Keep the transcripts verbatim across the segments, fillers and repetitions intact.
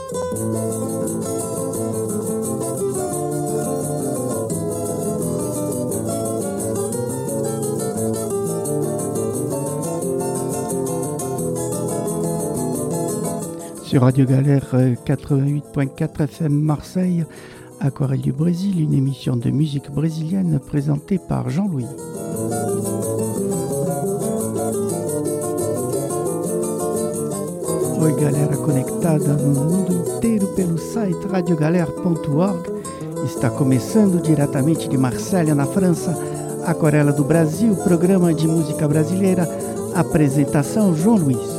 Sur Radio Galère quatre-vingt-huit point quatre F M Marseille, Aquarelle du Brésil, une émission de musique brésilienne présentée par Jean-Louis. Oi galera conectada no mundo inteiro pelo site radio galère ponto org. Está começando diretamente de Marselha, na França, Aquarela do Brasil, programa de música brasileira, apresentação João Luiz.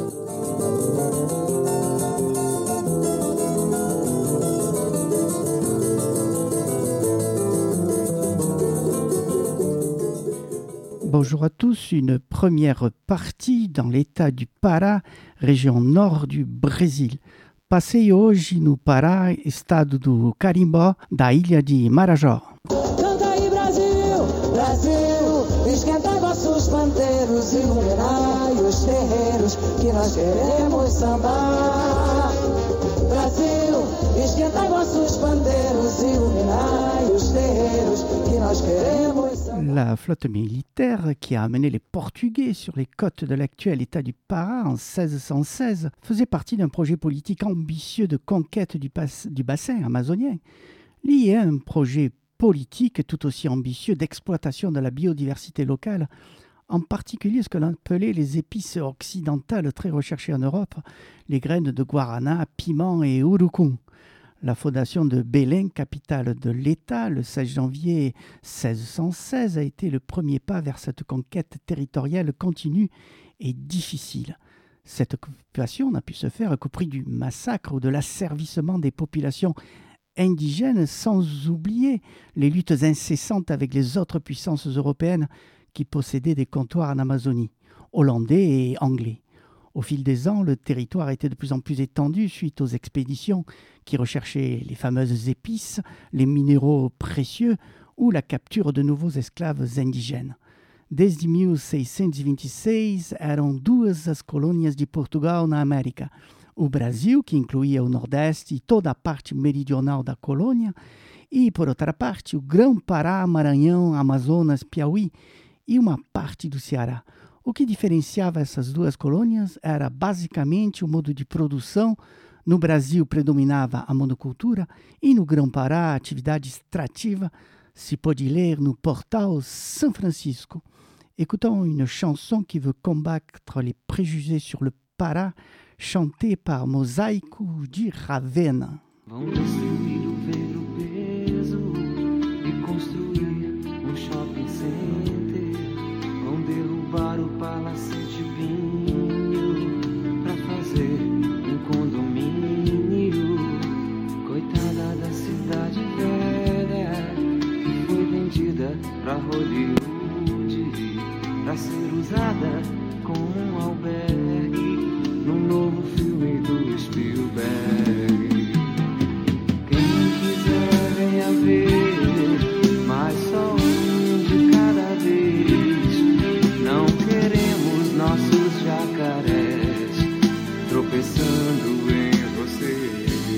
Bonjour à tous, une première partie dans l'état du Pará, région nord du Brasil. Passei hoje no Pará, estado do Carimbó, da ilha de Marajó. Canta aí Brasil, Brasil, esquenta vossos pandeiros, iluminai os terreiros, que nós queremos sambar. Brasil, esquenta vossos pandeiros, iluminai os terreiros, que nós queremos sambar. La flotte militaire qui a amené les Portugais sur les côtes de l'actuel état du Pará en seize cent seize faisait partie d'un projet politique ambitieux de conquête du, pas- du bassin amazonien, lié à un projet politique tout aussi ambitieux d'exploitation de la biodiversité locale, en particulier ce que l'on appelait les épices occidentales très recherchées en Europe, les graines de guarana, piment et urucum. La fondation de Belém, capitale de l'État, le seize janvier seize cent seize, a été le premier pas vers cette conquête territoriale continue et difficile. Cette occupation n'a pu se faire qu'au prix du massacre ou de l'asservissement des populations indigènes, sans oublier les luttes incessantes avec les autres puissances européennes qui possédaient des comptoirs en Amazonie, hollandais et anglais. Au fil des ans, le territoire était de plus en plus étendu suite aux expéditions qui recherchaient les fameuses épices, les minéraux précieux ou la capture de nouveaux escraves indigènes. Desde mil seiscentos e vinte e seis, eram duas as colônias de Portugal na América. O Brasil, que incluía o Nordeste e toda a parte meridional da colônia, e, por outra parte, o Grão-Pará, Maranhão, Amazonas, Piauí e uma parte do Ceará. O que diferenciava essas duas colônias era basicamente o modo de produção. No Brasil predominava a monocultura e no Grão-Pará a atividade extrativa. Se pode ler no portal São Francisco. Écoutons une chanson qui veut combattre les préjugés sur le Pará, chantée par Mosaico de Ravena. Vão destruir o velho peso e construir um shopping center. Vão derrubar o Palácio de Pinho pra fazer um condomínio. Coitada da cidade velha que foi vendida pra Hollywood, pra ser usada como um albergue num novo filme do Spielberg. Quem quiser venha ver, mas só um de cada vez. Não queremos nossos jacarés tropeçando em você.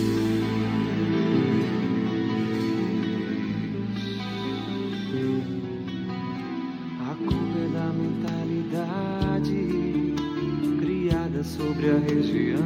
A culpa é da mentalidade criada sobre a região.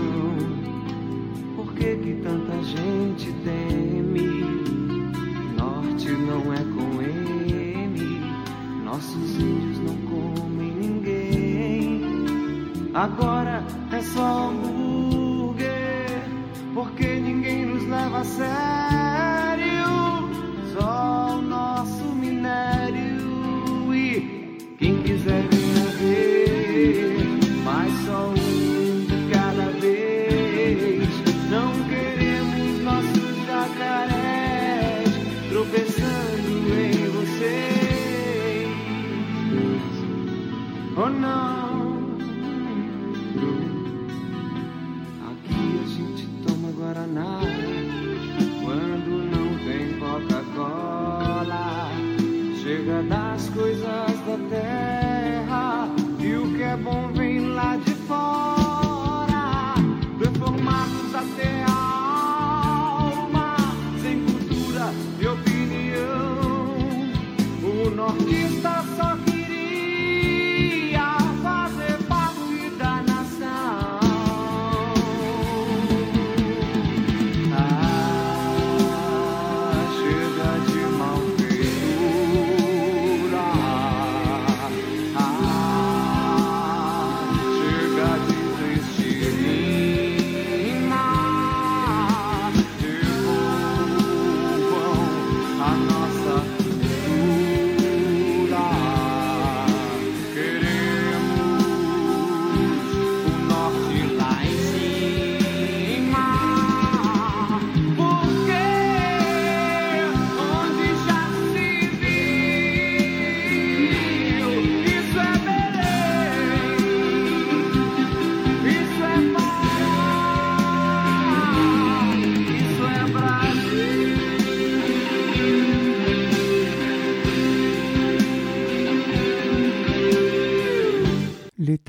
Por que que tanta gente teme? Norte não é com M, nossos índios não comem ninguém. Agora é só hambúrguer, porque ninguém nos leva a sério. Só o nosso minério. E quem quiser venha ver, mas só um de cada vez. Não queremos nossos jacarés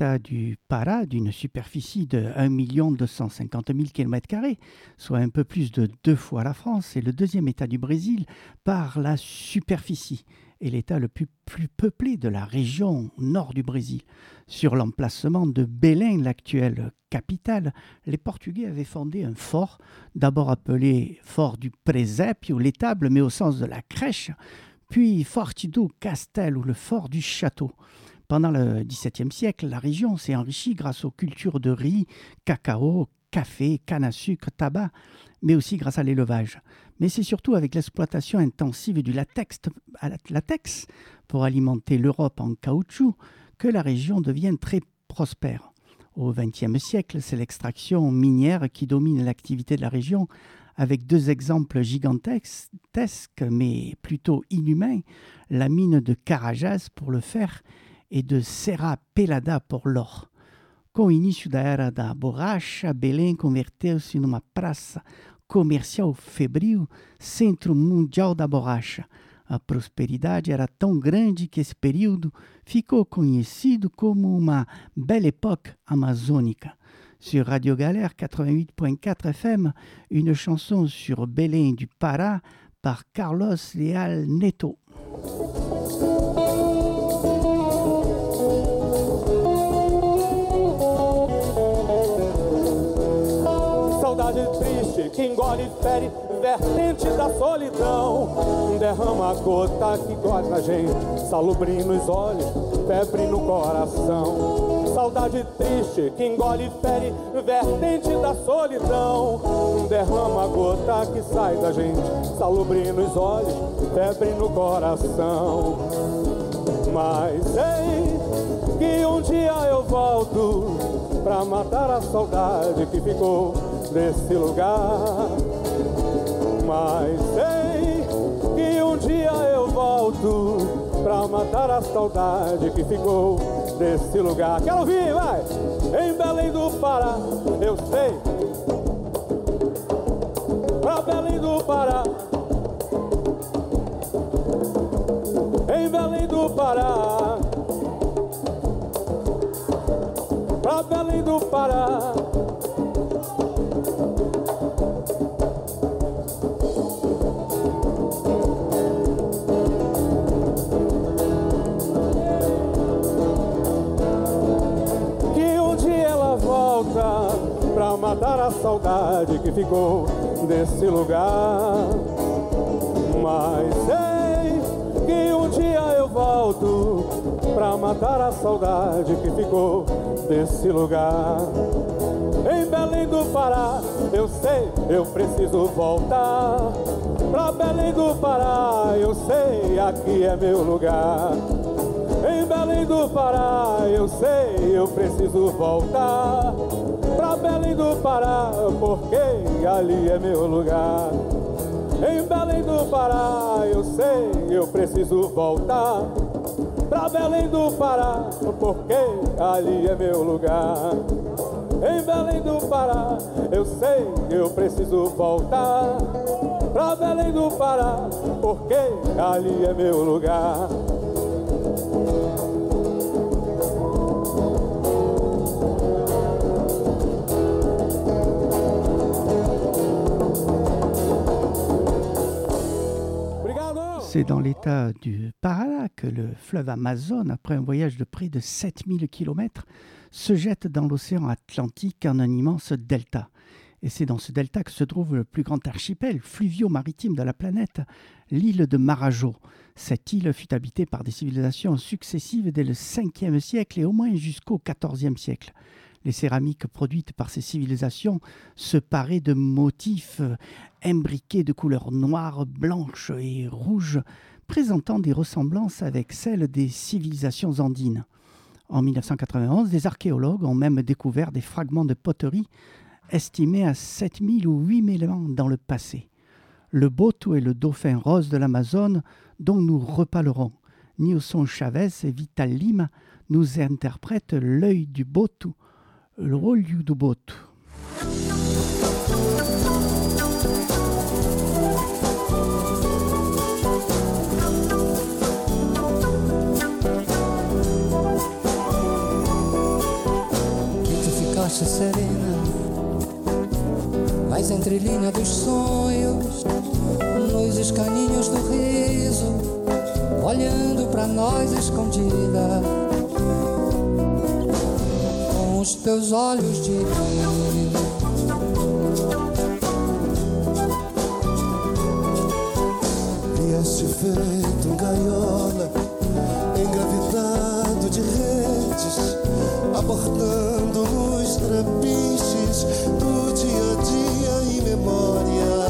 l'État du Pará, d'une superficie de un million deux cent cinquante mille kilomètres carrés, soit un peu plus de deux fois la France, est le deuxième État du Brésil par la superficie et l'État le plus, plus peuplé de la région nord du Brésil. Sur l'emplacement de Belém, l'actuelle capitale, les Portugais avaient fondé un fort, d'abord appelé fort du Presépio, l'étable, mais au sens de la crèche, puis Forte do Castelo, ou le fort du château. Pendant le dix-septième siècle, la région s'est enrichie grâce aux cultures de riz, cacao, café, canne à sucre, tabac, mais aussi grâce à l'élevage. Mais c'est surtout avec l'exploitation intensive du latex, latex pour alimenter l'Europe en caoutchouc que la région devient très prospère. Au vingtième siècle, c'est l'extraction minière qui domine l'activité de la région, avec deux exemples gigantesques, mais plutôt inhumains, la mine de Carajás pour le fer et de Serra Pelada pour l'or. Com o início da era da borracha, Belém converteu-se numa praça comercial febril, centro mundial da borracha. A prosperidade era tão grande que esse período ficou conhecido como uma belle époque amazônica. Sur Radio Galère quatre-vingt-huit point quatre F M, une chanson sur Belém du Pará par Carlos Leal Neto. Saudade triste que engole e fere, vertente da solidão, derrama a gota que goza a gente, salubri nos olhos, febre no coração. Saudade triste que engole e fere, vertente da solidão, derrama a gota que sai da gente, salubri nos olhos, febre no coração. Mas sei que um dia eu volto pra matar a saudade que ficou desse lugar. Mas sei que um dia eu volto pra matar a saudade que ficou desse lugar. Quero ouvir, vai! Em Belém do Pará, eu sei. Pra Belém do Pará. Em Belém do Pará. Pra Belém do Pará. Pra matar a saudade que ficou desse lugar. Mas sei que um dia eu volto pra matar a saudade que ficou desse lugar. Em Belém do Pará, eu sei, eu preciso voltar. Pra Belém do Pará, eu sei, aqui é meu lugar. Em Belém do Pará, eu sei, eu preciso voltar. Pra Belém do Pará, porque ali é meu lugar. Em Belém do Pará, eu sei, eu preciso voltar. Pra Belém do Pará, porque ali é meu lugar. Em Belém do Pará, eu sei, eu preciso voltar. Pra Belém do Pará, porque ali é meu lugar. C'est dans l'état du Pará que le fleuve Amazone, après un voyage de près de sept mille kilomètres, se jette dans l'océan Atlantique en un immense delta. Et c'est dans ce delta que se trouve le plus grand archipel fluvio-maritime de la planète, l'île de Marajo. Cette île fut habitée par des civilisations successives dès le cinquième siècle et au moins jusqu'au quatorzième siècle. Les céramiques produites par ces civilisations se paraient de motifs imbriqués de couleurs noires, blanches et rouges, présentant des ressemblances avec celles des civilisations andines. En mille neuf cent quatre-vingt-onze, des archéologues ont même découvert des fragments de poterie estimés à sept mille ou huit mille ans dans le passé. Le boto est le dauphin rose de l'Amazone dont nous reparlerons. Nilson Chavez et Vital Lima nous interprètent l'œil du boto, le olho do boto. nas entrelinhas dos sonhos, nos escaninhos do riso, olhando pra nós escondida, com os teus olhos de rio. Vieste feito um gaiola, engravidado de redes, abordando nos trapiches do dia a dia e memória,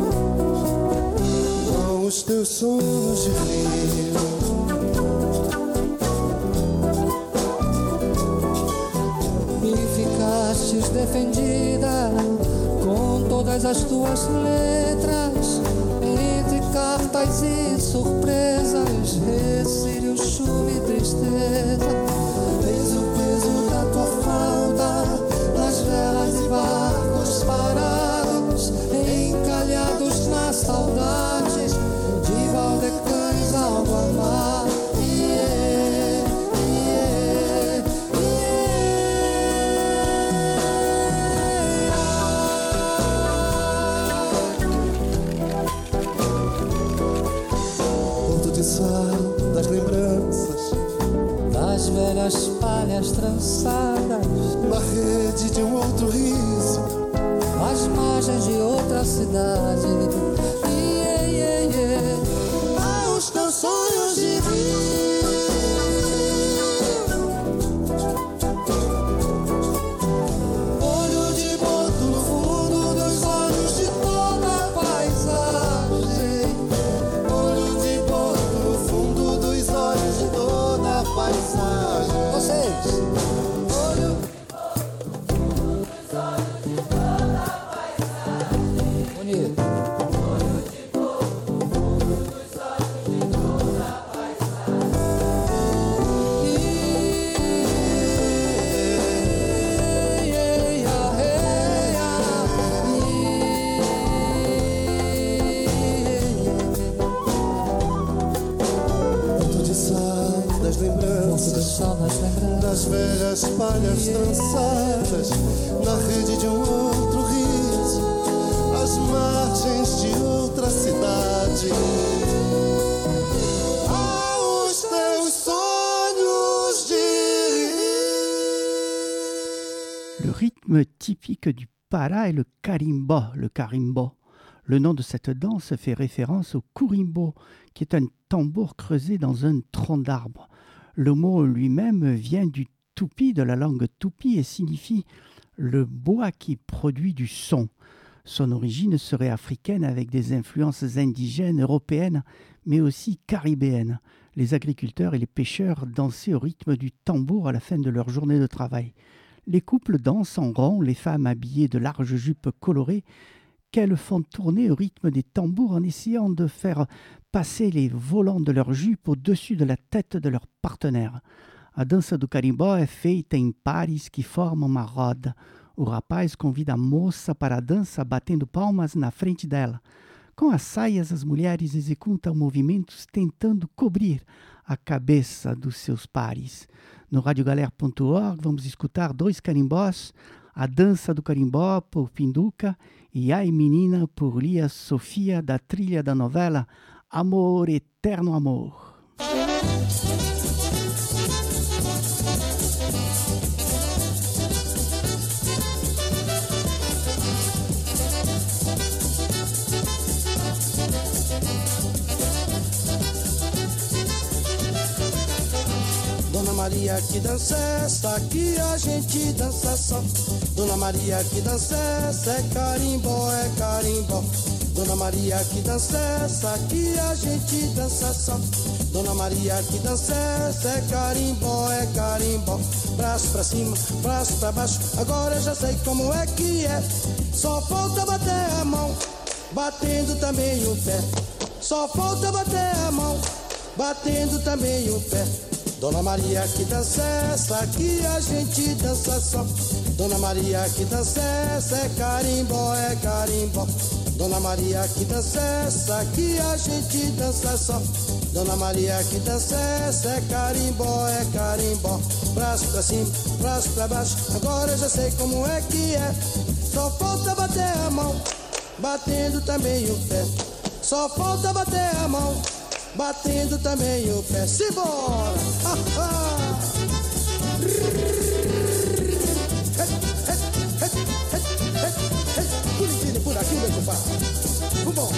com os teus sonhos de rio. E ficastes defendida com todas as tuas letras, entre cartas e surpresas, recílio, chuva e tristeza. Eis o peso da tua falta nas velas e barcos parados, encalhados nas saudades de Valdecães ao mar. Yeah, yeah, Porto de sal das lembranças, das velhas palhas trançadas, na rede de um outro riso, às margens de outra cidade. Yeah, yeah, yeah. aos teus sonhos de rio. Olho de boto no fundo dos olhos de toda a paisagem. Olho de boto no fundo dos olhos de toda a paisagem. Vocês, olho bonito. Porto de sal das lembranças, das velhas palhas trançadas, na rede de um outro riso, às margens de outra cidade, aos teus sonhos de rio. Le rythme typique du para est le karimbo, le karimbo. Le nom de cette danse fait référence au kurimbo, qui est un tambour creusé dans un tronc d'arbre. Le mot lui-même vient du tupi, de la langue tupi, et signifie le bois qui produit du son. Son origine serait africaine avec des influences indigènes, européennes, mais aussi caribéennes. Les agriculteurs et les pêcheurs dansaient au rythme du tambour à la fin de leur journée de travail. Les couples dansent en rond, les femmes habillées de larges jupes colorées, qu'elles font tourner au rythme des tambours en essayant de faire passer les volants de leur jupe au-dessus de la tête de leur partenaire. A dança do carimbó é feita em pares que formam uma roda. O rapaz convida a moça para a dança batendo palmas na frente dela. Com as saias, as mulheres executam movimentos tentando cobrir a cabeça dos seus pares. No radiogalera ponto org vamos escutar dois carimbós, A Dança do Carimbó por Pinduca e Ai Menina por Lia Sofia, da trilha da novela Amor, Eterno Amor. Dona Maria, que dança é essa que a gente dança só? Dona Maria, que dança é essa? É carimbó, é carimbó. Dona Maria, que dança é essa que a gente dança só? Dona Maria, que dança é essa? É carimbó, é carimbó. Braço pra cima, braço pra baixo, agora eu já sei como é que é. Só falta bater a mão, batendo também o pé. Só falta bater a mão, batendo também o pé. Dona Maria, que dança é essa que a gente dança só? Dona Maria, que dança é essa? É carimbó, é carimbó. Dona Maria, que dança é essa que a gente dança só? Dona Maria, que dança é essa? É carimbó, é carimbó. Braço pra cima, braço pra baixo, agora eu já sei como é que é. Só falta bater a mão, batendo também o pé. Só falta bater a mão, batendo também o pé. Simbora! Ah, ah. Bonitinho por aqui, meu compadre. Vambora,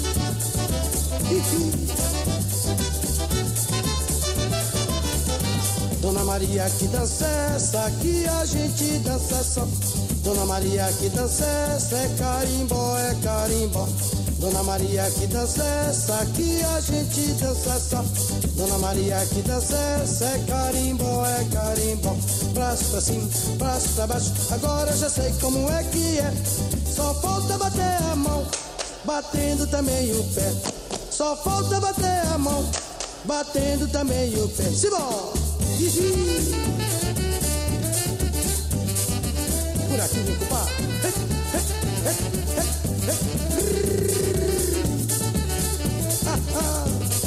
Dona Maria, que dança essa, que a gente dança só. Dona Maria, que dança essa, é carimbó, é carimbó. Dona Maria, que dança essa, que a gente dança só. Dona Maria, que dança essa, é carimbó, é carimbó. Braço pra cima, braço pra baixo, agora já sei como é que é. Só falta bater a mão, batendo também o pé. Só falta bater a mão, batendo também o pé. Simbora! Por aqui, meu compadre. Ah, ah.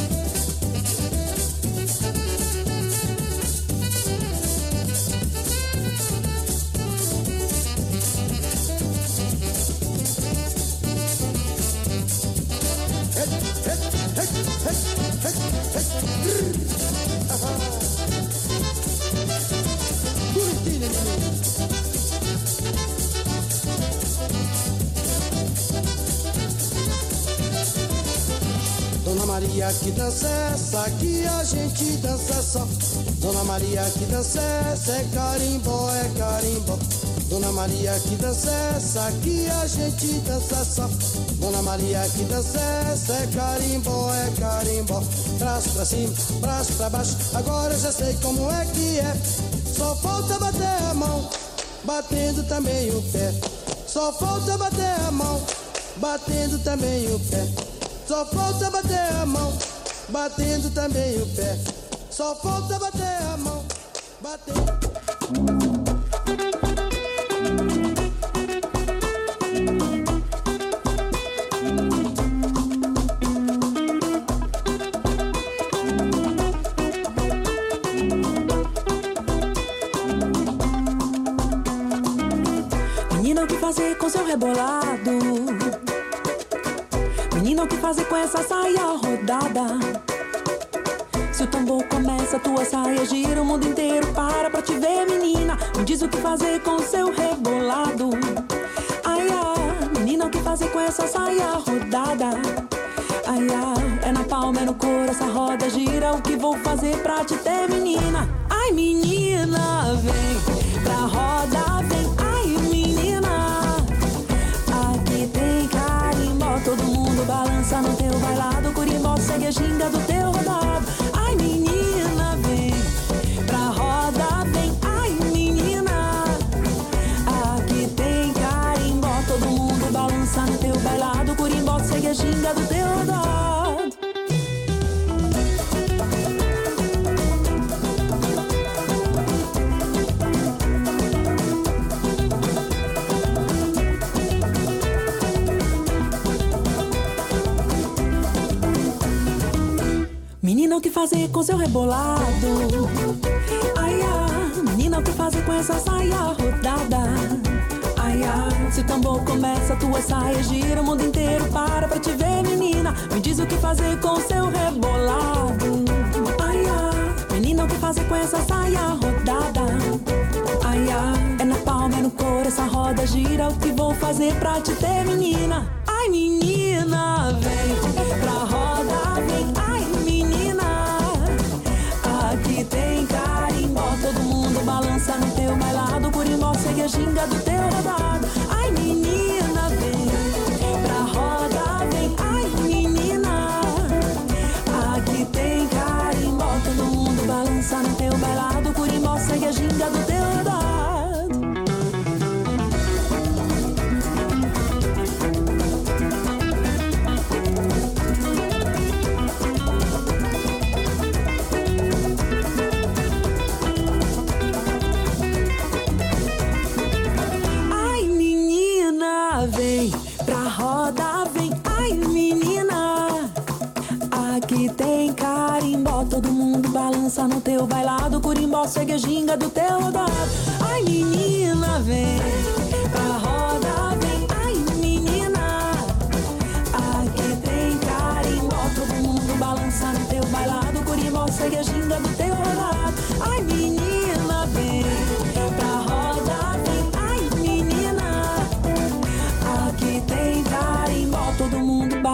Dona Maria, que dança essa, que a gente dança só. Dona Maria, que dança essa, é carimbó, é carimbó. Dona Maria, que dança essa, que a gente dança só. Dona Maria, que dança essa, é carimbó, é carimbó. Braço pra cima, braço pra baixo, agora já sei como é que é. Só falta bater a mão, batendo também o pé. Só falta bater a mão, batendo também o pé. Só falta bater a mão, batendo também o pé. Só falta bater a mão, batendo. Menina, o que fazer com seu rebolado? Menina, o que fazer com essa saia rodada? Se o tambor começa, tua saia gira, o mundo inteiro para pra te ver, menina. Me diz o que fazer com seu rebolado. Ai, ai, menina, o que fazer com essa saia rodada? Ai, ai, é na palma, é no couro, essa roda gira. O que vou fazer pra te ter, menina? Ai, menina, vem pra roda, vem. Ai, menina, aqui tem carimbó, todo mundo balança no teu bailado. Curimbó segue a ginga do teu rodado. Ai, menina, vem pra roda, vem. Ai, menina, aqui tem carimbó, todo mundo balança no teu bailado. Curimbó segue a ginga do teu rodado. Menina, o que fazer com seu rebolado? Ai, ai, menina, o que fazer com essa saia rodada? Ai, ai, se o tambor começa, tua saia gira, o mundo inteiro para pra te ver, menina. Me diz o que fazer com seu rebolado. Ai, ai, menina, o que fazer com essa saia rodada? Ai, ai, é na palma, é no couro, essa roda gira. O que vou fazer pra te ter, menina? Ai, menina, vem pra roda, vem. Ai, aqui tem carimbó, todo mundo balança no teu bailado. Curimbó segue a ginga do teu rodado. Ai, menina, vem pra roda, vem. Ai, menina, aqui tem carimbó, todo mundo balança no teu bailado. Curimbó segue a ginga do teu rodado. Vem pra roda, vem. Ai, menina, aqui tem carimbó, todo mundo balança no teu bailado. Curimbó segue a ginga do teu rodado. Ai, menina, vem pra roda, vem. Ai, menina,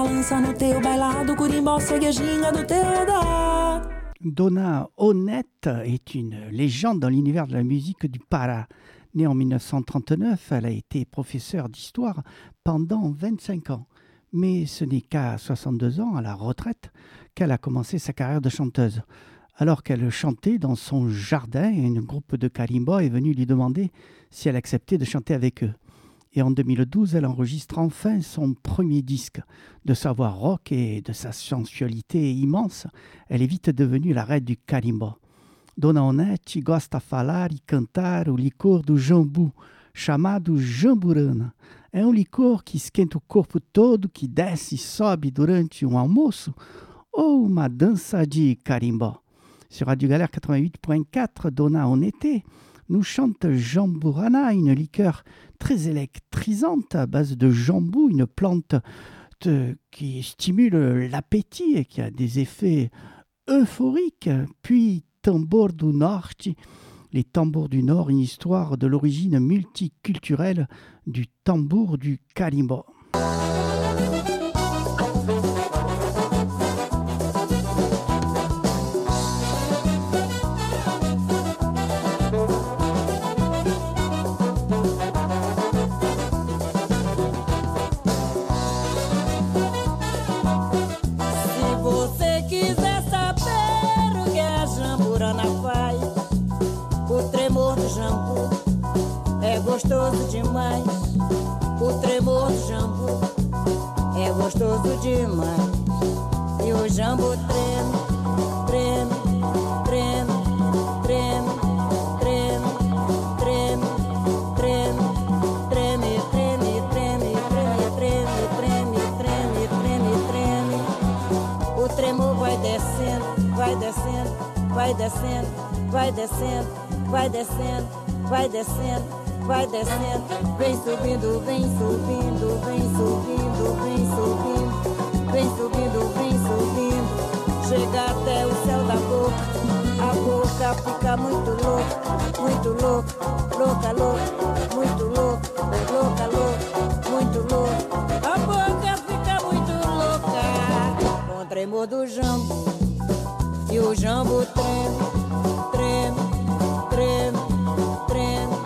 balança no teu bailado, curimbó segue a ginga do teu edar. Donna Honnête est une légende dans l'univers de la musique du Para. Née en mille neuf cent trente-neuf, elle a été professeure d'histoire pendant vingt-cinq ans. Mais ce n'est qu'à soixante-deux ans, à la retraite, qu'elle a commencé sa carrière de chanteuse. Alors qu'elle chantait dans son jardin, un groupe de kalimba est venu lui demander si elle acceptait de chanter avec eux. Et en deux mille douze, elle enregistre enfin son premier disque. De sa voix rock et de sa sensualité immense, elle est vite devenue la reine du kalimba. Donna Honnête gosta falar e cantar o licor do jambu, chamado jamburana. É um licor que esquenta o corpo todo, que desce e sobe durante um almoço, ou uma dança de carimbó. Sur Radio Galère quatre-vingt-huit point quatre, Donna Honnête nous chante Jamburana, une liqueur très électrisante à base de jambou, une plante de, qui stimule l'appétit et qui a des effets euphoriques. Puis Tambor do Norte, les tambours du Nord, une histoire de l'origine multiculturelle du tambour du kalimba. Gostoso demais, o tremor do jambu é gostoso demais. E o jambu treme, treme, treme, treme, treme, treme, treme, treme, treme, treme, treme, treme, treme, treme, treme. O tremor vai descendo, vai descendo, vai descendo, vai descendo, vai descendo, vai descendo. Vai descendo, vem subindo, vem subindo, vem subindo, vem subindo, vem subindo, vem subindo, chega até o céu da boca, a boca fica muito louca, muito louca, louca, louca, muito louca, louca, louca, muito louca, a boca fica muito louca, com o tremor do jambu, e o jambu treme, treme, treme, treme.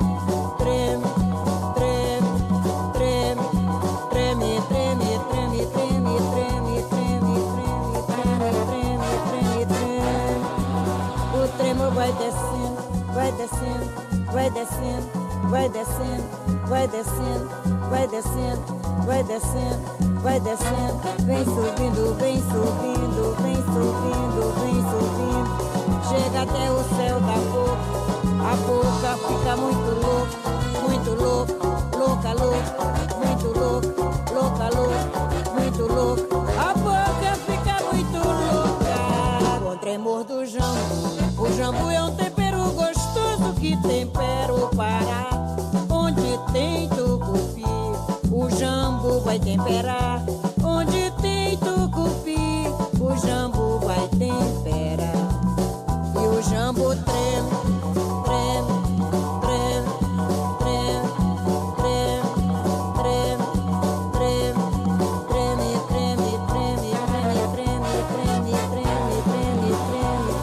Vai descendo, vai descendo, vai descendo, vai descendo, vai descendo, vai descendo, vai descendo, vai descendo, vem subindo, vem subindo, vem subindo, vem subindo, chega até o céu da boca, a boca fica muito louca, muito louca, louca, louca, muito louca, louca, louca, muito louca, a boca fica muito louca, com o tremor do jambu. O jambu é um tempero gostoso que tempera o Pará. Onde tem tucupi, o jambu vai temperar. Onde tem tucupi, o jambu vai temperar. E o jambu treme, treme, treme, treme, treme, treme, treme, treme, treme, treme, treme, treme, treme, treme, treme.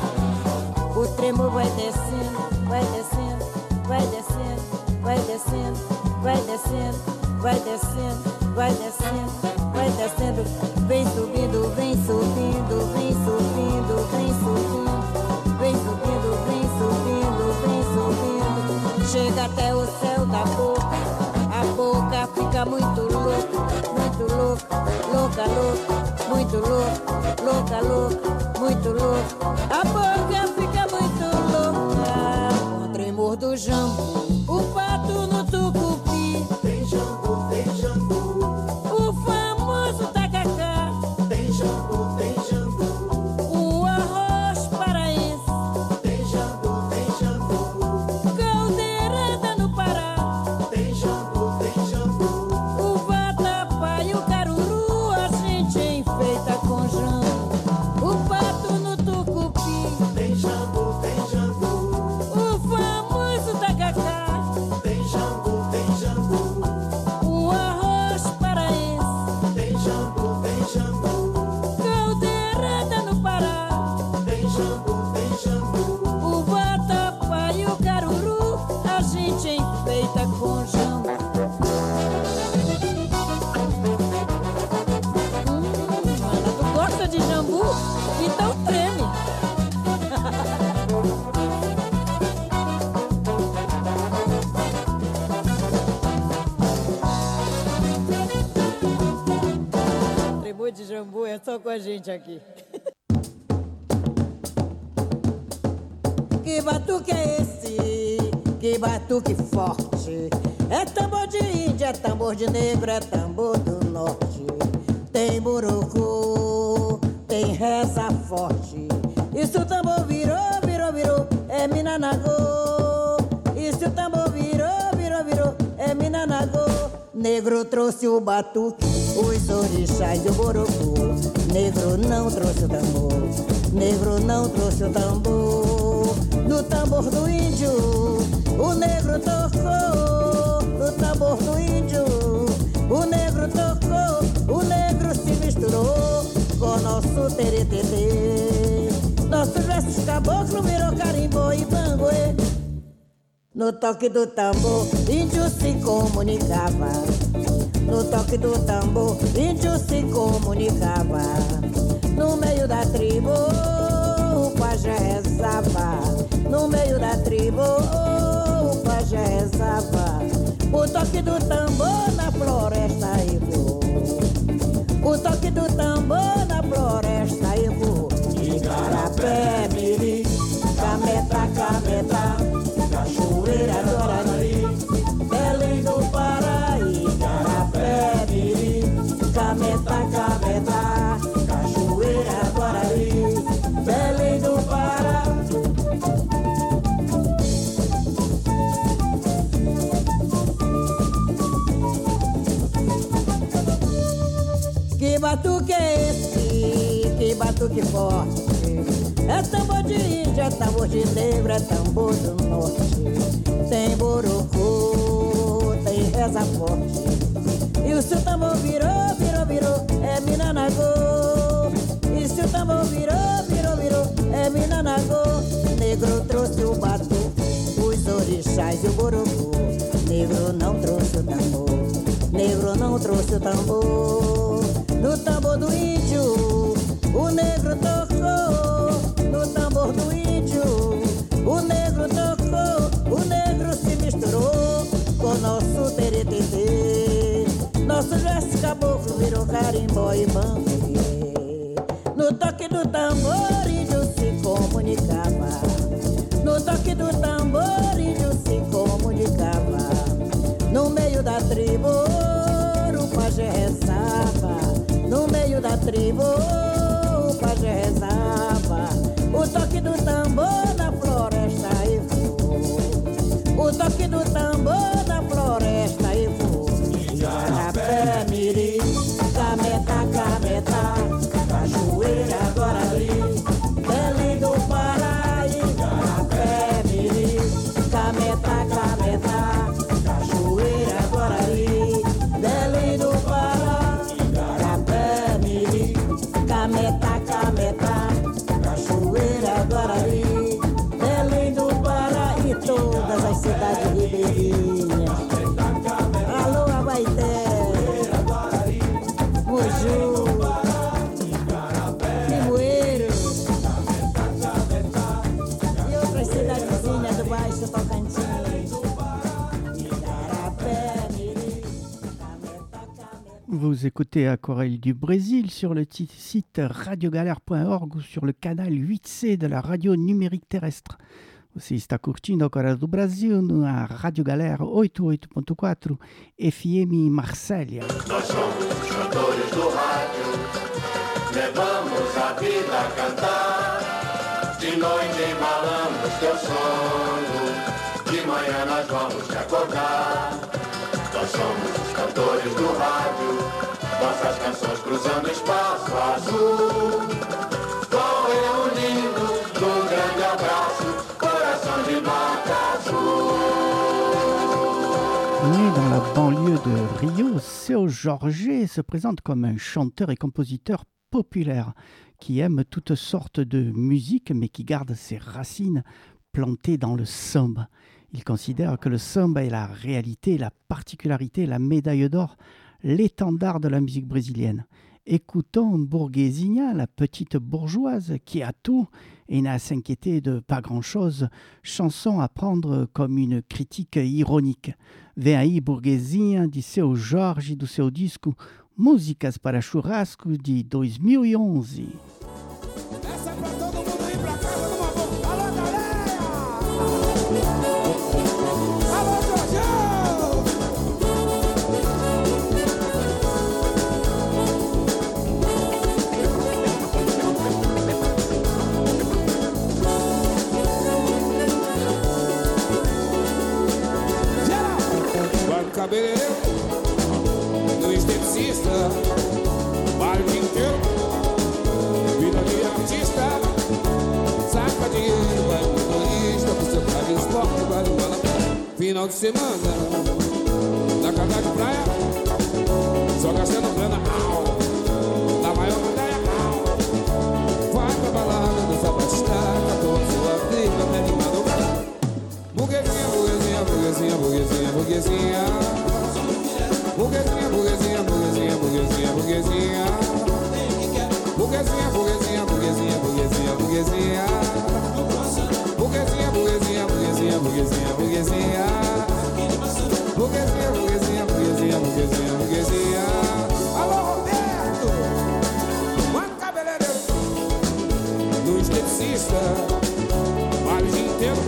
O tremor vai descendo, vai descendo, vai descendo, vai descendo, vai descendo, vai descendo, vai descendo, vai descendo, vem subindo, vem subindo, vem subindo, vem subindo, vem subindo, vem subindo, vem subindo, chega até o céu da boca, a boca fica muito louca, muito louca, louca, louca, muito louca, louca, louca, muito louca, a boca fica muito louca, com o tremor do jambu, o pato no tucupi, tem jambu, tem jambu, o famoso tacacá, tem jambu, tem jambu, o arroz paraense, tem jambu, tem jambu, caldeirada no Pará, tem jambu, tem jambu, o vatapá e o caruru a gente enfeita com jambu, o pato no tucupi, tem jambu, tem jambu, o famoso tacacá, tambor de jambu, é só com a gente aqui. Que batuque é esse? Que batuque forte. É tambor de índia, é tambor de negro, é tambor do norte. Tem burucu, tem reza forte. E se o tambor virou, virou, virou, é Minanagô. E se o tambor virou, virou, virou, é Minanagô. Negro trouxe o batuque, os orixás e o burucu. Negro não trouxe o tambor, negro não trouxe o tambor. No tambor do índio, o negro tocou. No tambor do índio, o negro tocou. O negro se misturou com nosso teretetê. Nossos versos caboclo virou carimbó e banguê. No toque do tambor, índio se comunicava. No toque do tambor, índio se comunicava. No meio da tribo, o pajé rezava. No meio da tribo, o pajé rezava. O toque do tambor na floresta ecoou. O toque do tambor na floresta ecoou. Igarapé, miri, cameta, cameta, cachoeira do Arari, Belém do Pará. Igarapé, miri, cameta, cameta, cachoeira do Arari, Belém do Pará. Que batuque é esse? Que batuque forte. É tambor de índia, é tambor de negro, é tambor do norte. Tem burucu, tem reza forte. E o seu tambor virou, virou, virou, é Minanagô. E se o tambor virou, virou, virou, é Minanagô. Negro trouxe o batuque, os orixás e o burucu. Negro não trouxe o tambor, negro não trouxe o tambor. No tambor do índio, o negro tocou. No tambor do índio, o negro tocou. O negro se misturou com nosso teretetê. Nossos versos caboclo virou carimbó e banguê. No toque do tambor, índio se comunicava. No toque do tambor, índio se comunicava. No meio da tribo, o pajé rezava. No meio da tribo, o pajé rezava. O toque do tambor na floresta ecoou. O toque do tambor na floresta ecoou. Igarapé, miri, cameta, cameta, cachoeira do Arari, Belém do Pará. Igarapé, miri, cameta, cameta, cachoeira do Arari, Belém do Pará. Igarapé, miri, cameta, cameta, cachoeira do Arari, Belém do Pará. E todas as cidades ribeirinhas. Alô, Abaeté, Moju, Limoeiro e outras cidadezinhas do Baixo Tocantins. Vous écoutez Aquarelle du Brésil sur le t- site radio galère point org ou sur le canal huit C de la radio numérique terrestre. Você está curtindo Aquarelle do Brasil na Rádio Galera oitenta e oito ponto quatro F M em Marsella. Nós somos os cantores do rádio, levamos a vida a cantar. De noite embalamos teu sono, de manhã nós vamos te acordar. Nós somos os cantores do rádio, nossas canções cruzando o espaço azul. Vão reunindo num grande abraço, coração de nota azul. Né dans la banlieue de Rio, Seu Jorge se présente comme un chanteur et compositeur populaire qui aime toutes sortes de musique mais qui garde ses racines plantées dans le samba. Il considère que le samba est la réalité, la particularité, la médaille d'or, l'étendard de la musique brésilienne. Écoutons Burguesinha, la petite bourgeoise qui a tout et n'a à s'inquiéter de pas grand-chose, chanson à prendre comme une critique ironique. Vem aí Burguesinha de Seu Jorge do seu disco Músicas para Churrasco de dois mil e onze. Essa é pra todo mundo ir pra casa numa boa. Alô, galera! Alô, Jorjão! Geral! Vai cabeleireiro, no esteticista, vale o dia inteiro. Vida de artista, saca dinheiro, vai no motorista, pro seu carro de esporte, vai no bala. Final de semana, na casa de praia, só gastando grana, au, na maior praia, au. Vai pra balada, dança bastaca, toda sua vida, até animado. Burguesinha, burguesinha, burguesinha, burguesinha, burguesinha. Burguesinha, burguesinha, burguesinha, burguesinha, burguesinha. Burguesinha, burguesinha, burguesinha, burguesinha, burguesinha. Burguesinha, burguesinha, burguesinha, burguesinha, burguesinha. Burguesinha, burguesinha, burguesinha, burguesinha, burguesinha. Alô, Roberto! Mano cabeleireiro, no esteticista, vale o dia inteiro.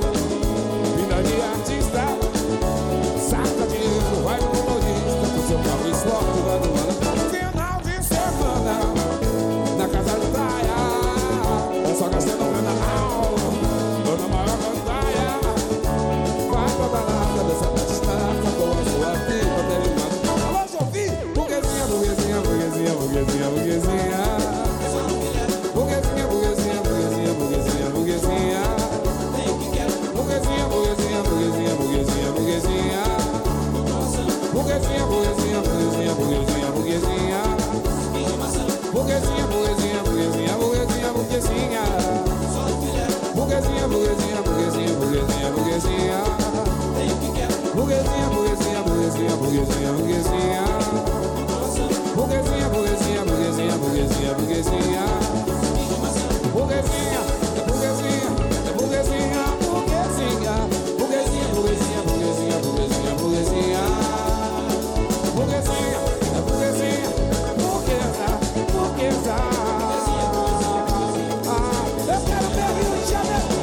Vida de artista, saca dinheiro, vai no motorista, com seu carro esporte, vai no ano. Final de semana, na casa de praia, só gastando grana, au, tô na maior gandaia. Vai pra balada, dessa bastaca, com a sua vida, até animado. Alô, Jovi! Burguesinha, burguesinha, burguesinha, burguesinha, burguesinha. Burguesinha, burguesinha, burguesinha, burguesinha, burguesinha. Burguesinha, burguesinha, burguesinha, burguesinha, burguesinha. Burguesinha, burguesinha, burguesinha, burguesinha, burguesinha. Burguesinha, burguesinha, burguesinha, burguesinha, burguesinha. Burguesinha, burguesinha, burguesinha, burguesinha, burguesinha. Burguesinha, burguesinha, burguesinha, burguesinha, burguesinha. Burguesinha, burguesinha, burguesinha, burguesinha, burguesinha. Burguesinha, burguesinha, burguesinha, burguesinha. Burguesinha, burguesinha, burguesinha, burguesinha, burguesinha. Burguesinha, burguesinha, burguesa, burguesa. Ah, eu quero ver o Rio de Janeiro.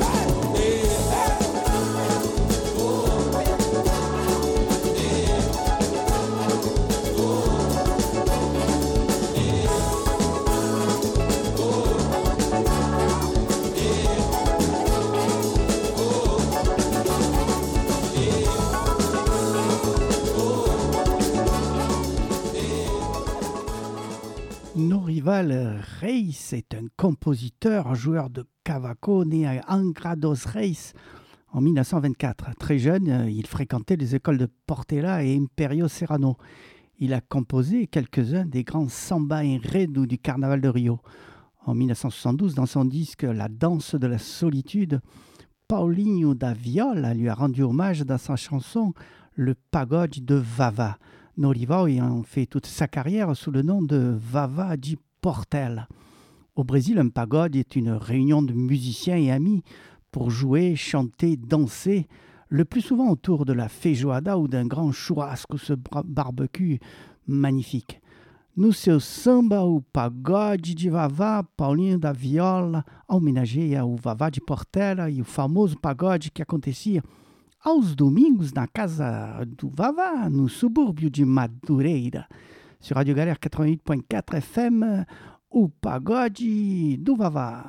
Norival Reis est un compositeur, joueur de cavaco né à Angra dos Reis en mille neuf cent vingt-quatre. Très jeune, il fréquentait les écoles de Portela et Imperio Serrano. Il a composé quelques-uns des grands samba enredo du Carnaval de Rio. En mille neuf cent soixante-douze, dans son disque La danse de la solitude, Paulinho da Viola lui a rendu hommage dans sa chanson Le pagode de Vava. Norival ayant fait toute sa carrière sous le nom de Vava de Portela. Au Brésil, un pagode est une réunion de musiciens et amis pour jouer, chanter, danser, le plus souvent autour de la feijoada ou d'un grand churrasco, ce barbecue magnifique. No seu samba, o pagode de Vava, Paulinho da Viola homenageia o Vava de Portela e o famoso pagode que acontecia aos domingos na casa do Vava, no subúrbio de Madureira. Sur Radio Galère quatre-vingt-huit point quatre F M, o pagode do Vava.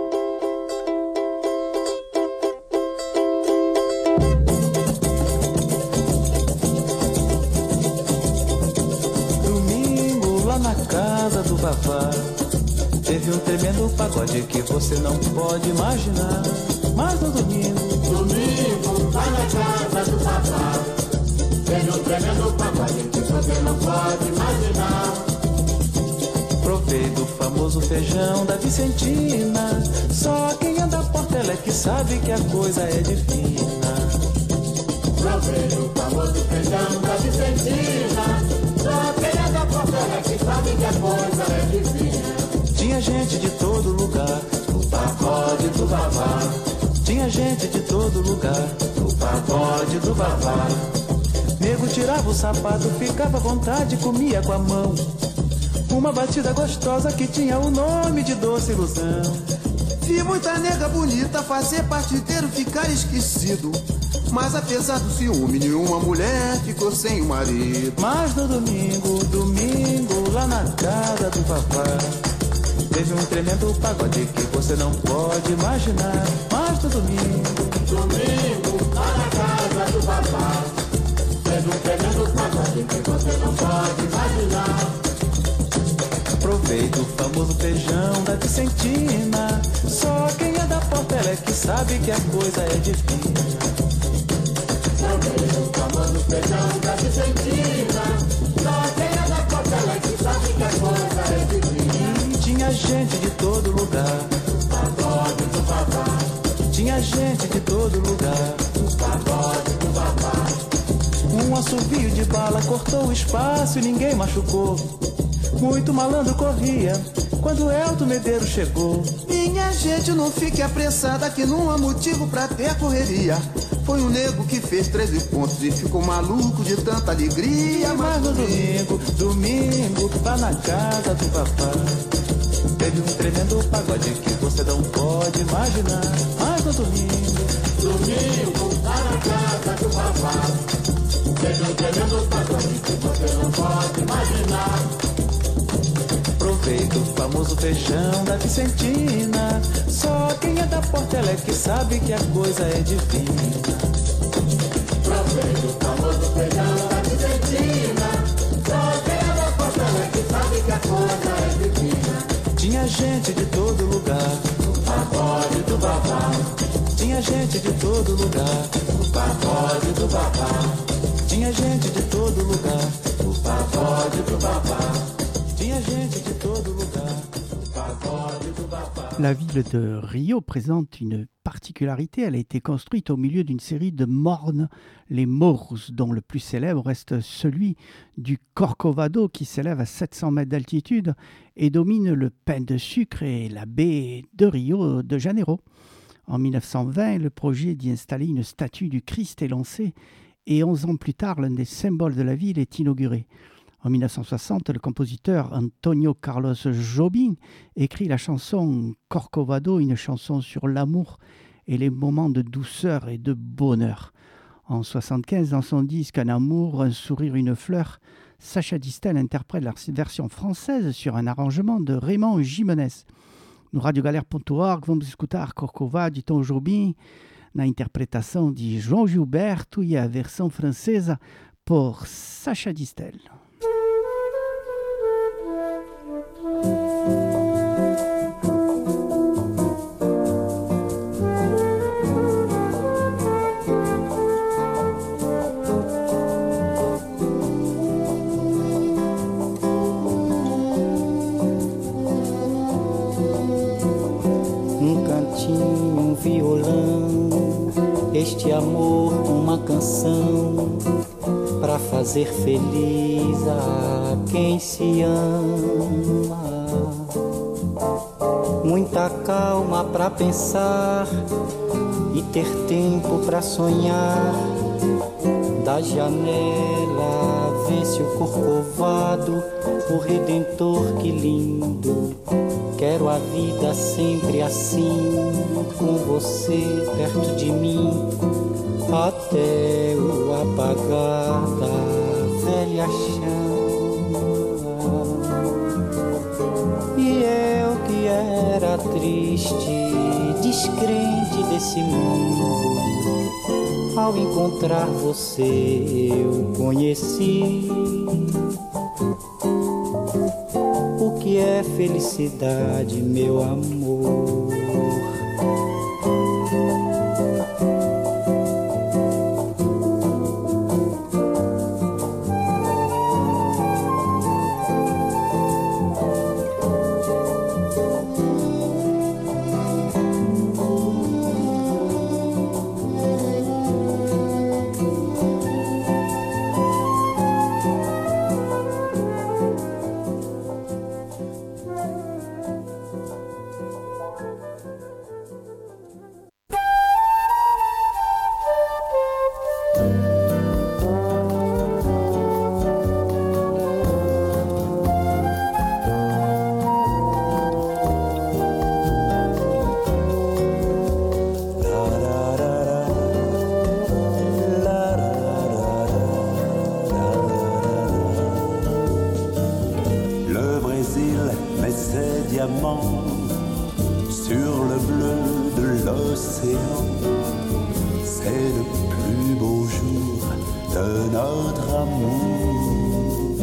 Domingo lá na casa do Vava, teve um tremendo pagode que você não pode imaginar. Mas no domingo, domingo, lá na casa do Vava, teve um tremendo pagode que você não pode imaginar. Provei do famoso feijão da Vicentina, só quem anda por Portela é que sabe que a coisa é divina. Provei do famoso feijão da Vicentina, só quem anda por Portela é que sabe que a coisa é divina. Tinha gente de todo lugar, no pagode do Vava. Tinha gente de todo lugar, no pagode do Vava. Nego tirava o sapato, ficava à vontade, comia com a mão. Uma batida gostosa que tinha o nome de doce ilusão. Vi muita nega bonita fazer parte inteiro ficar esquecido. Mas apesar do ciúme, nenhuma mulher ficou sem o marido. Mas no domingo, domingo, lá na casa do papai, teve um tremendo pagode que você não pode imaginar. Mas no domingo, domingo, lá na casa do papai, teve um tremendo pagode que você não pode imaginar. Provei do famoso feijão da Vicentina. Só quem é da Portela é que sabe que a coisa é divina. Provei do famoso feijão da Vicentina. Só quem é da Portela é que sabe que a coisa é divina. E tinha gente de todo lugar, o pagode do babá. Tinha gente de todo lugar, o pagode do babá. Um assovio de bala cortou o espaço e ninguém machucou. Muito malandro corria quando Elton Medeiros chegou. Minha gente, não fique apressada que não há motivo pra ter correria. Foi um nego que fez treze pontos e ficou maluco de tanta alegria. Mas no domingo, domingo, lá na casa do papai, teve um tremendo pagode que você não pode imaginar. Mas no domingo, domingo, lá na casa do papai, teve um tremendo pagode que você não pode imaginar. Provei do famoso feijão da Vicentina. Só quem é da Portela é que sabe que a coisa é divina. Provei do famoso feijão da Vicentina. Só quem é da Portela é que sabe que a coisa é divina. Tinha gente de todo lugar, o pagode do babá. Tinha gente de todo lugar, o pagode do babá. Tinha gente de todo lugar, o pagode do babá. Tinha gente de todo lugar, o pagode do babá. La ville de Rio présente une particularité. Elle a été construite au milieu d'une série de mornes, les morros, dont le plus célèbre reste celui du Corcovado qui s'élève à sept cents mètres d'altitude et domine le pain de sucre et la baie de Rio de Janeiro. En mille neuf cent vingt, le projet d'y installer une statue du Christ est lancé et onze ans plus tard, l'un des symboles de la ville est inauguré. En mille neuf cent soixante, le compositeur Antonio Carlos Jobim écrit la chanson Corcovado, une chanson sur l'amour et les moments de douceur et de bonheur. En soixante-quinze, dans son disque Un amour, un sourire, une fleur, Sacha Distel interprète la version française sur un arrangement de Raymond Jimenez. No radio galera ponto org vamos escutar Corcovado de Tom Jobim na interpretação de João Gilberto e a versão francesa por Sacha Distel. Violão, este amor, uma canção pra fazer feliz a quem se ama. Muita calma pra pensar e ter tempo pra sonhar. Da janela vê-se o Corcovado, o Redentor, que lindo. Quero a vida sempre assim, com você perto de mim, até o apagar da velha chama. E eu que era triste, descrente desse mundo, ao encontrar você eu conheci o que é felicidade, meu amor. Brésil met ses diamants sur le bleu de l'océan. C'est le plus beau jour de notre amour.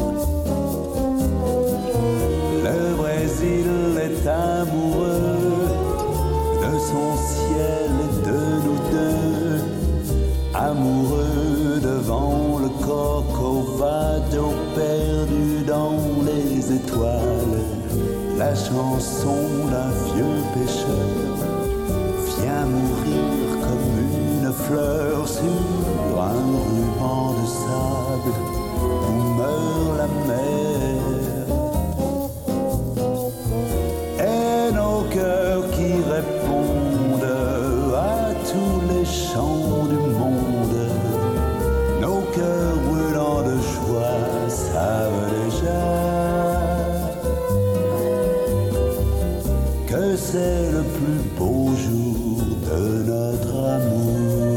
Le Brésil est amoureux de son ciel et de nous deux, amoureux devant le Corcovado perdu dans les étoiles. La chanson d'un vieux pêcheur vient mourir comme une fleur sur un ruban de sable où meurt la mer. Et nos cœurs qui répondent à tous les chants du monde, nos cœurs brûlants de joie savent déjà que c'est le plus beau jour de notre amour.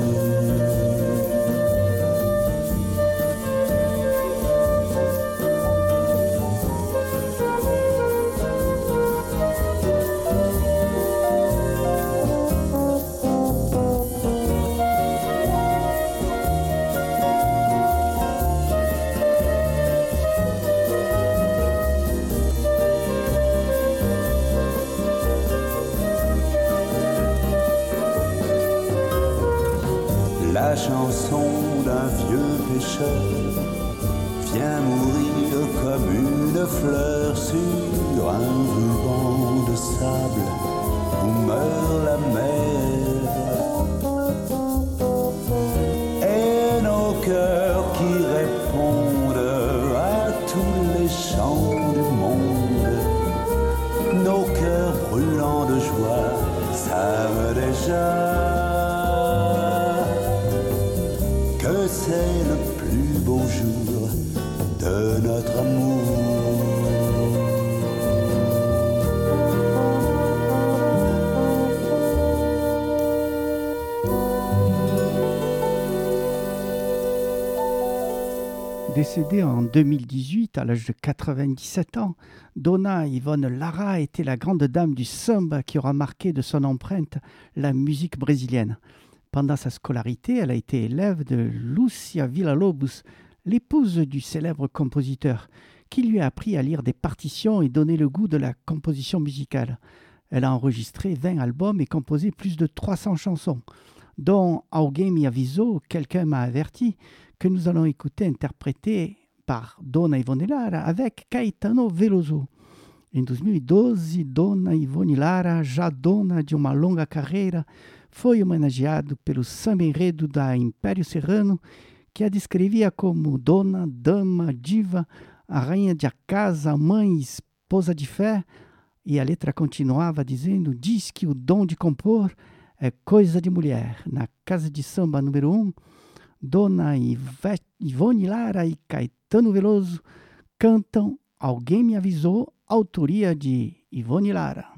La chanson d'un vieux pêcheur vient mourir comme une fleur sur un ruban de sable où meurt la mer. Et nos cœurs qui répondent à tous les chants du monde, nos cœurs brûlants de joie savent déjà que c'est le plus beau jour de notre amour. Décédée en deux mille dix-huit à l'âge de quatre-vingt-dix-sept ans, Dona Ivone Lara était la grande dame du samba qui aura marqué de son empreinte la musique brésilienne. Pendant sa scolarité, elle a été élève de Lúcia Villa-Lobos, l'épouse du célèbre compositeur, qui lui a appris à lire des partitions et donner le goût de la composition musicale. Elle a enregistré vingt albums et composé plus de trois cents chansons, dont Alguém me avisou, quelqu'un m'a averti, que nous allons écouter interprété par Dona Ivone Lara avec Caetano Veloso. Em dois mil e doze, Dona Ivone Lara, já dona de uma longa carreira, foi homenageado pelo samba enredo da Império Serrano, que a descrevia como dona, dama, diva, a rainha de casa, mãe, esposa de fé, e a letra continuava dizendo: diz que o dom de compor é coisa de mulher. Na Casa de Samba número um, Dona Ivete, Ivone Lara e Caetano Veloso cantam Alguém me avisou, autoria de Ivone Lara.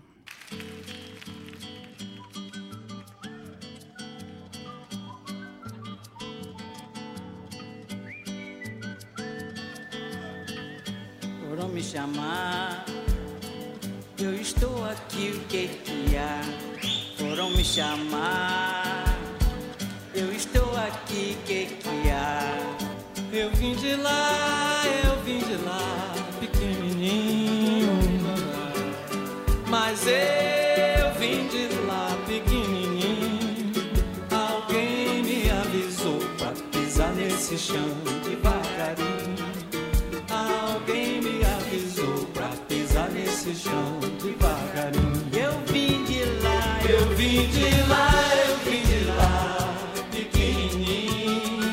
Foram me chamar, eu estou aqui, o que que há? Foram me chamar, eu estou aqui, o que que há? Eu vim de lá, eu vim de lá, pequenininho, mas eu vim de lá, pequenininho. Alguém me avisou pra pisar nesse chão devagarinho. Alguém me avisou pra pisar nesse chão devagarinho. Eu vim de lá, eu vim de lá, eu vim de lá, pequenininho,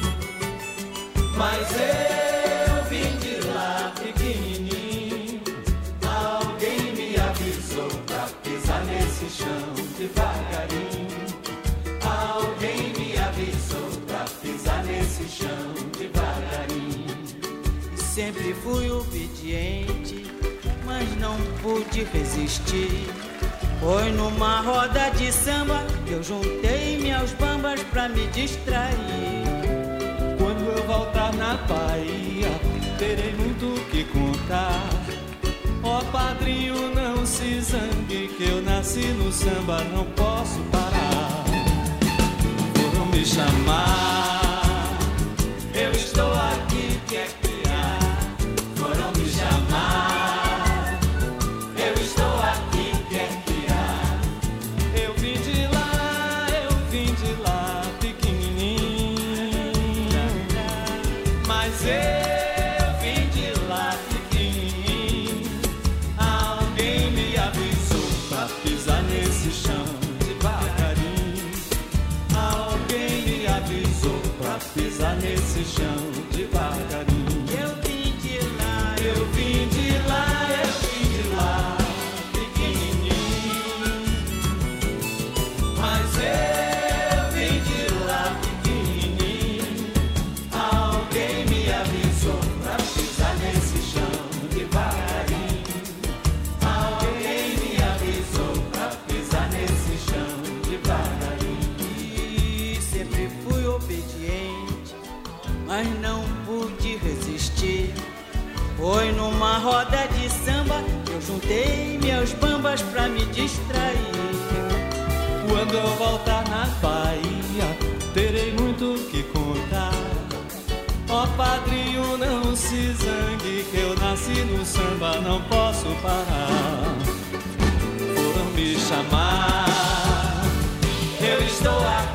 mas eu vim de lá, pequenininho. Alguém me avisou pra pisar nesse chão devagarinho. Alguém me avisou pra pisar nesse chão devagarinho. sempre fui obediente, mas não pude resistir. Foi numa roda de samba que eu juntei meus bambas pra me distrair. Quando eu voltar na Bahia, terei muito o que contar. Ó padrinho, não se zangue, que eu nasci no samba, não posso parar. Foram me chamar, eu estou aqui, quer criar. Foram me chamar, eu estou aqui, quer criar. Eu vim de lá, eu vim de lá, pequenininho, mas eu pisar nesse chão devagarinho. Eu vim de lá, eu vim de lá, eu vim de lá, pequenininho. Mas eu vim de lá, pequenininho. Alguém me avisou pra pisar nesse chão devagarinho. Alguém me avisou pra pisar nesse chão devagarinho. E sempre fui obediente, mas não pude resistir. Foi numa roda de samba que eu juntei meus bambas pra me distrair. Quando eu voltar na Bahia, terei muito que contar. Ó padrinho, não se zangue, que eu nasci no samba, não posso parar. Foram me chamar, eu estou aqui.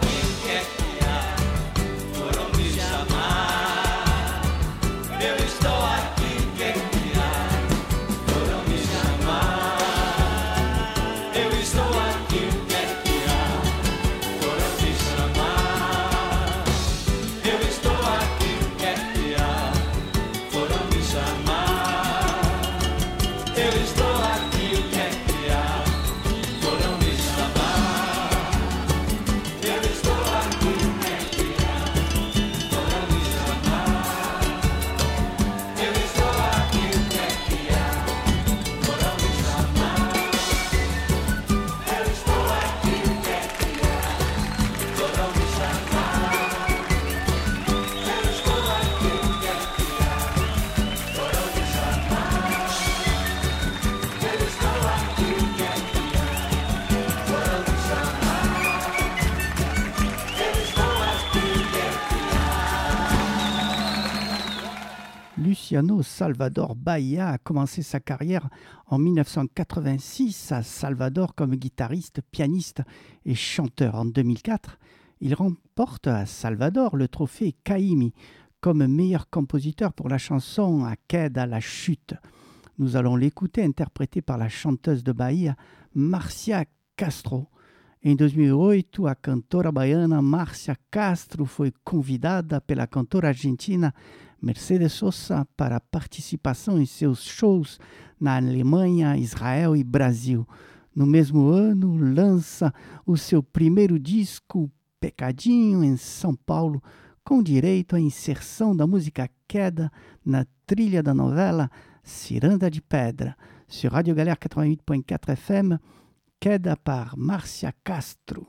Luciano Salvador Bahia a commencé sa carrière en mille neuf cent quatre-vingt-six à Salvador comme guitariste, pianiste et chanteur. En deux mille quatre, il remporte à Salvador le trophée Caïmi comme meilleur compositeur pour la chanson A Queda la Chute. Nous allons l'écouter interprété par la chanteuse de Bahia, Márcia Castro. Em dois mil e oito, a cantora baiana Márcia Castro foi convidada pela cantora argentina Mercedes Sosa para participação em seus shows na Alemanha, Israel e Brasil. No mesmo ano, lança o seu primeiro disco, Pecadinho, em São Paulo, com direito à inserção da música Queda na trilha da novela Ciranda de Pedra. Sur Radio Galère quatre-vingt-huit point quatre F M, Queda par Márcia Castro.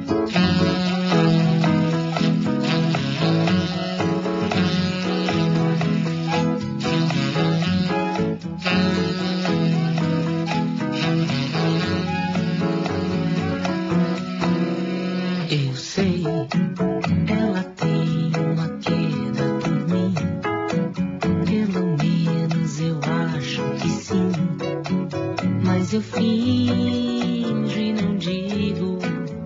Eu sei, ela tem uma queda por mim. Pelo menos eu acho que sim. Mas eu finjo e não digo.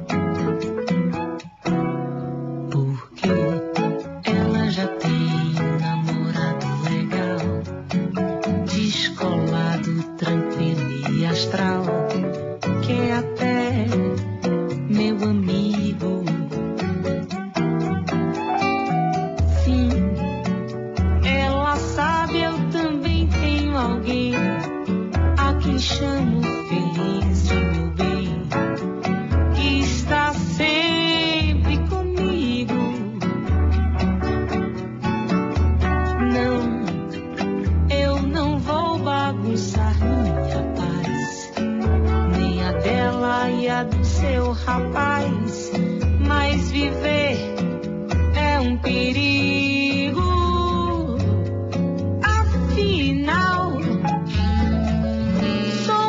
Porque ela já tem um namorado legal, descolado, tranquilo e astral, que é até meu amigo. Sim, ela sabe, eu também tenho alguém a quem chamo feliz de meu bem, que está sempre comigo. Não, eu não vou bagunçar minha paz, nem a dela e a do seu rapaz, mas viver é um perigo. Afinal, sou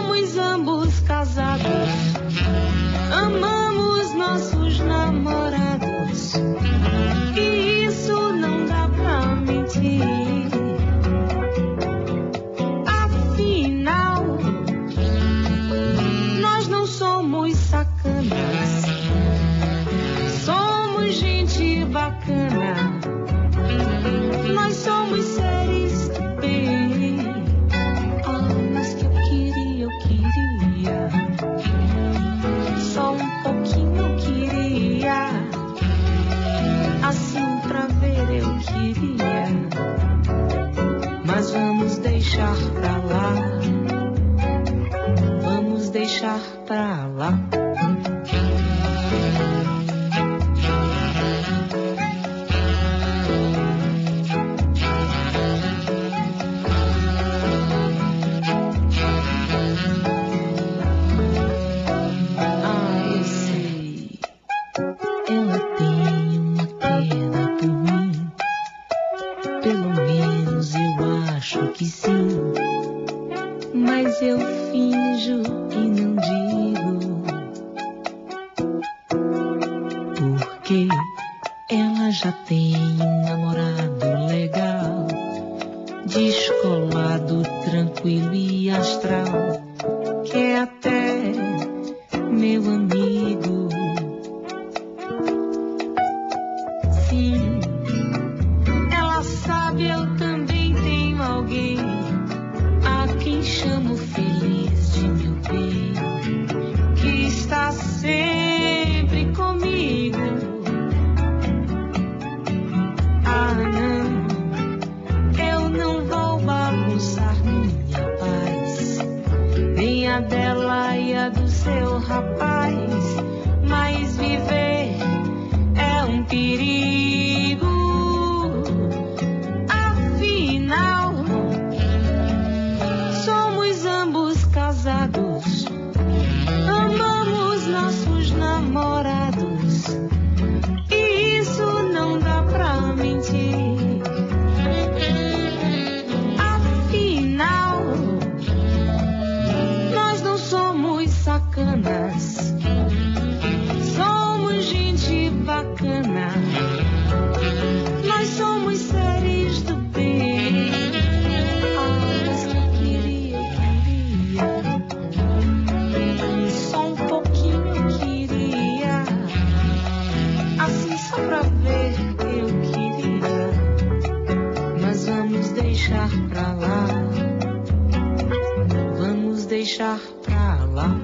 deixar pra lá. Eu finjo e não digo, porque ela já tem um namorado legal, descolado, tranquilo e astral, que é até meu amigo. Sim, ela sabe, eu também tenho alguém a quem chamo feliz de meu bem, que está sempre comigo. Ah, não, eu não vou bagunçar minha paz, nem a dela e a do seu rapaz, mas viver é um perigo. Afinal, casados, amamos nossos namorados, e isso não dá pra mentir. Afinal, nós não somos sacanas, somos gente bacana, nós somos seres do bem. Ah, mas que eu queria, só um pouquinho queria, assim só pra ver eu queria, mas vamos deixar pra lá, vamos deixar pra lá.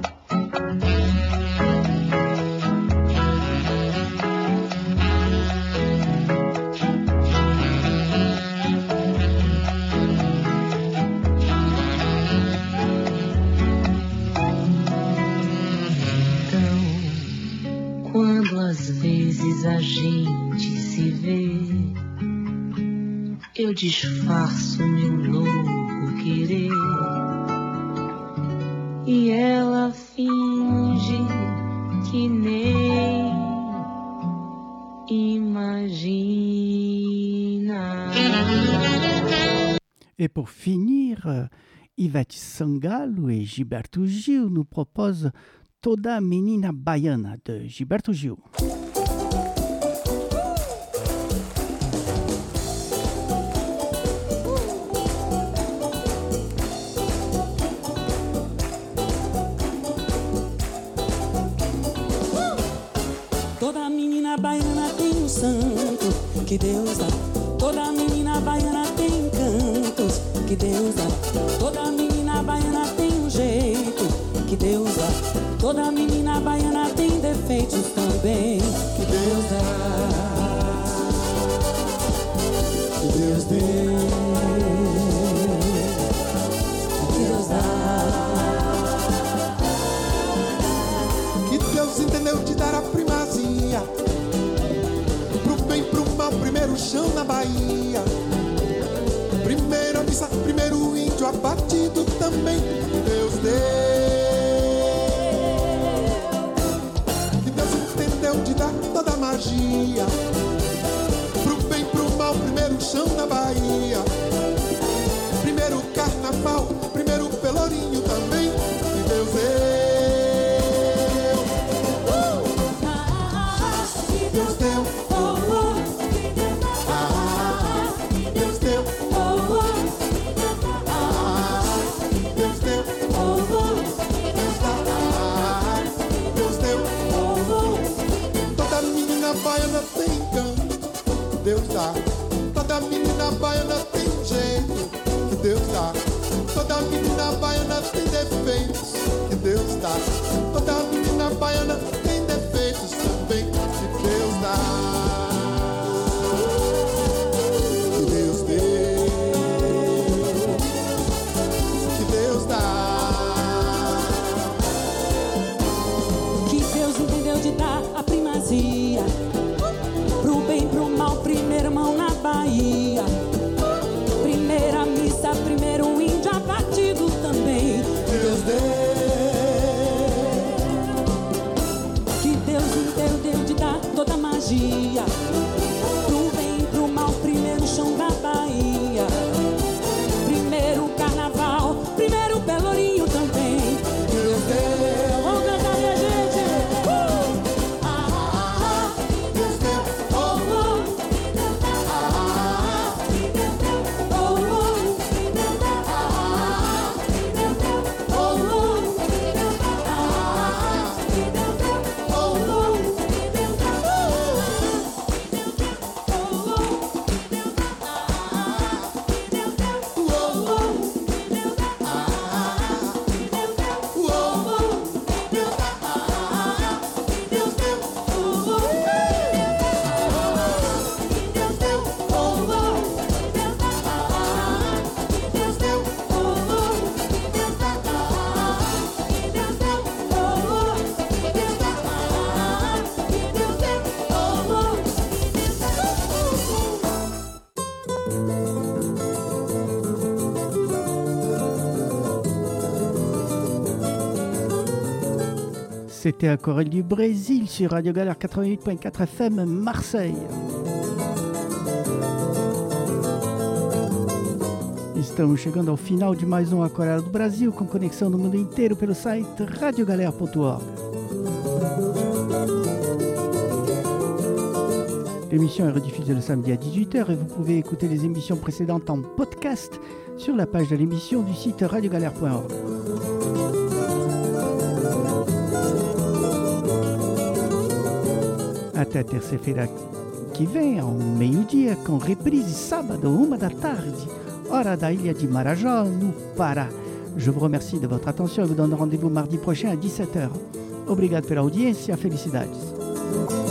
Às vezes a gente se vê, eu disfarço meu louco querer, e ela finge que nem imagina. Et pour finir, Ivete Sangalo et Gilberto Gil nous proposent Toda Menina Baiana de Gilberto Gil. Toda menina baiana tem um santo que Deus dá. Toda menina baiana tem encantos que Deus dá. Toda menina baiana tem um jeito que Deus dá. Toda menina baiana tem defeitos também que Deus dá. Que Deus deu, que Deus dá. Que Deus entendeu te dar a primazia, pro bem, pro mal, primeiro chão na Bahia. Primeiro a missa, primeiro índio abatido também que Deus deu. De dar toda a magia, pro bem, pro mal, primeiro chão na Bahia. Primeiro carnaval, primeiro pelourinho também que Deus deu. Uh! Que Deus deu, oh, oh. Ah, que Deus deu, oh, oh. Ah, que Deus deu, oh, oh. Deus deu, oh, oh. Toda menina baiana tem encanto que Deus dá. Toda menina baiana tem um jeito que Deus dá. Toda menina baiana tem defeitos que Deus dá. Toda menina baiana tem defeitos também que Deus dá. Que Deus deu, que Deus dá. C'était Aquarelle du Brésil sur Radio Galère quatre-vingt-huit point quatre F M Marseille. Estamos chegando ao final de mais um Aquarela do Brasil, com conexão no mundo inteiro pelo site radio galère ponto org. L'émission est rediffusée le samedi à dix-huit heures et vous pouvez écouter les émissions précédentes en podcast sur la page de l'émission du site radio galère ponto org. Até terça-feira que vem, ao meio-dia, com reprise sábado, uma da tarde, hora da ilha de Marajó, no Pará. Je vous remercie de votre attention et vous donne rendez-vous mardi prochain à dix-sept heures. Obrigado pela audiência, felicidades.